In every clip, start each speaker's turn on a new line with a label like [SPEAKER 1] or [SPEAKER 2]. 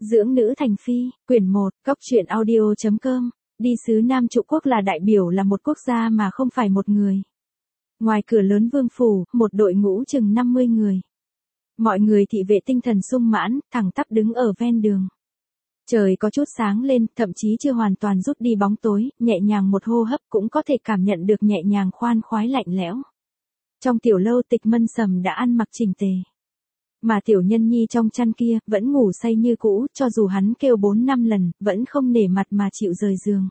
[SPEAKER 1] Dưỡng nữ thành phi, quyển 1, Cóc truyện audio.com. Đi sứ Nam Trụ Quốc là đại biểu là một quốc gia mà không phải một người. Ngoài cửa lớn vương phủ, một đội ngũ chừng 50 người. Mọi người thị vệ tinh thần sung mãn, thẳng tắp đứng ở ven đường. Trời có chút sáng lên, thậm chí chưa hoàn toàn rút đi bóng tối, nhẹ nhàng một hô hấp cũng có thể cảm nhận được nhẹ nhàng khoan khoái lạnh lẽo. Trong tiểu lâu Tịch Mân Sầm đã ăn mặc chỉnh tề. Mà tiểu nhân nhi trong chăn kia, vẫn ngủ say như cũ, cho dù hắn kêu 4-5 lần, vẫn không nể mặt mà chịu rời giường.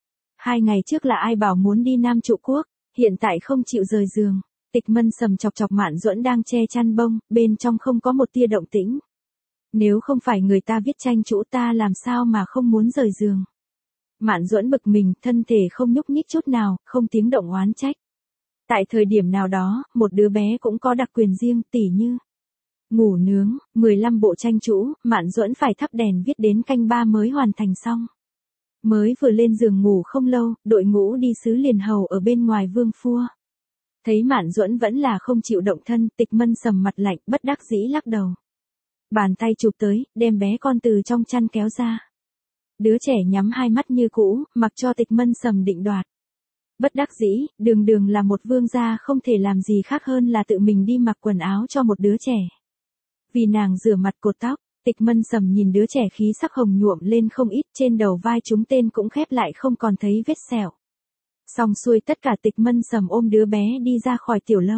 [SPEAKER 1] 2 ngày trước là ai bảo muốn đi Nam Trụ Quốc, hiện tại không chịu rời giường. Tịch Mân Sầm chọc chọc Mạn Duẫn đang che chăn bông, bên trong không có một tia động tĩnh. Nếu không phải người ta viết tranh chữ ta làm sao mà không muốn rời giường. Mạn Duẫn bực mình, thân thể không nhúc nhích chút nào, không tiếng động oán trách. Tại thời điểm nào đó, một đứa bé cũng có đặc quyền riêng, tỉ như ngủ nướng, 15 bộ tranh chữ, Mạn Duẫn phải thắp đèn viết đến canh 3 mới hoàn thành xong. Mới vừa lên giường ngủ không lâu, đội ngũ đi sứ liền hầu ở bên ngoài vương phua. Thấy Mạn Duẫn vẫn là không chịu động thân, Tịch Mân Sầm mặt lạnh, bất đắc dĩ lắc đầu. Bàn tay chụp tới, đem bé con từ trong chăn kéo ra. Đứa trẻ nhắm hai mắt như cũ, mặc cho Tịch Mân Sầm định đoạt. Bất đắc dĩ, đường là một vương gia không thể làm gì khác hơn là tự mình đi mặc quần áo cho một đứa trẻ. Vì nàng rửa mặt cột tóc, Tịch Mân Sầm nhìn đứa trẻ khí sắc hồng nhuộm lên không ít, trên đầu vai chúng tên cũng khép lại không còn thấy vết sẹo. Xong xuôi tất cả, Tịch Mân Sầm ôm đứa bé đi ra khỏi tiểu lâu.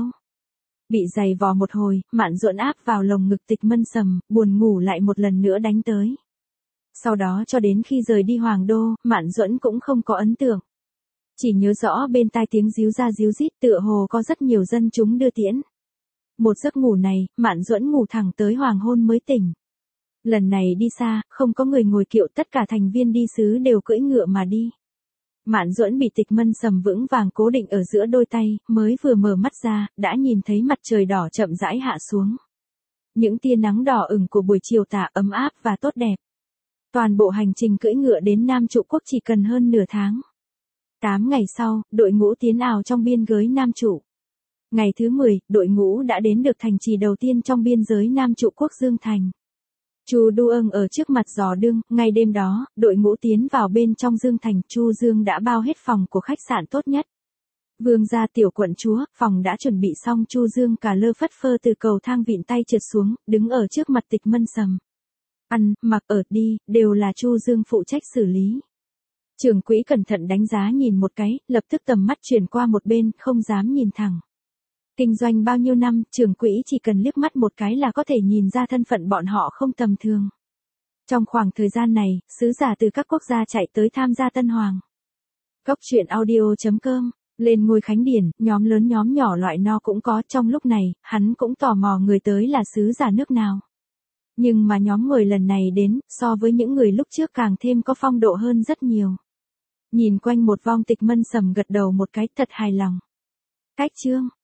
[SPEAKER 1] Bị giày vò một hồi, Mạn Duẫn áp vào lồng ngực Tịch Mân Sầm, buồn ngủ lại một lần nữa đánh tới. Sau đó cho đến khi rời đi Hoàng Đô, Mạn Duẫn cũng không có ấn tượng. Chỉ nhớ rõ bên tai tiếng ríu ra ríu rít, tựa hồ có rất nhiều dân chúng đưa tiễn. Một giấc ngủ này, Mạn Duẫn ngủ thẳng tới hoàng hôn mới tỉnh. Lần này đi xa, không có người ngồi kiệu, tất cả thành viên đi sứ đều cưỡi ngựa mà đi. Mạn Duẫn bị Tịch Mân Sầm vững vàng cố định ở giữa đôi tay, mới vừa mở mắt ra, đã nhìn thấy mặt trời đỏ chậm rãi hạ xuống. Những tia nắng đỏ ửng của buổi chiều tà ấm áp và tốt đẹp. Toàn bộ hành trình cưỡi ngựa đến Nam Trụ Quốc chỉ cần hơn nửa tháng. 8 ngày sau, đội ngũ tiến ào trong biên giới Nam Trụ. Ngày thứ 10, đội ngũ đã đến được thành trì đầu tiên trong biên giới Nam Trụ Quốc Dương Thành. Chu Du Ưng ở trước mặt dò đương, ngay đêm đó, đội ngũ tiến vào bên trong Dương Thành, Chu Dương đã bao hết phòng của khách sạn tốt nhất. Vương gia tiểu quận chúa, phòng đã chuẩn bị xong, Chu Dương cả lơ phất phơ từ cầu thang vịn tay trượt xuống, đứng ở trước mặt Tịch Mân Sầm. Ăn, mặc, ở, đi, đều là Chu Dương phụ trách xử lý. Trưởng quỹ cẩn thận đánh giá nhìn một cái, lập tức tầm mắt chuyển qua một bên, không dám nhìn thẳng. Kinh doanh bao nhiêu năm, trưởng quỹ chỉ cần liếc mắt một cái là có thể nhìn ra thân phận bọn họ không tầm thường. Trong khoảng thời gian này, sứ giả từ các quốc gia chạy tới tham gia tân hoàng. Cóc truyện audio.com, lên ngôi khánh điển, nhóm lớn nhóm nhỏ loại no cũng có, trong lúc này, hắn cũng tò mò người tới là sứ giả nước nào. Nhưng mà nhóm người lần này đến, so với những người lúc trước càng thêm có phong độ hơn rất nhiều. Nhìn quanh một vòng, Tịch Mân Sầm gật đầu một cái, thật hài lòng. Cách chương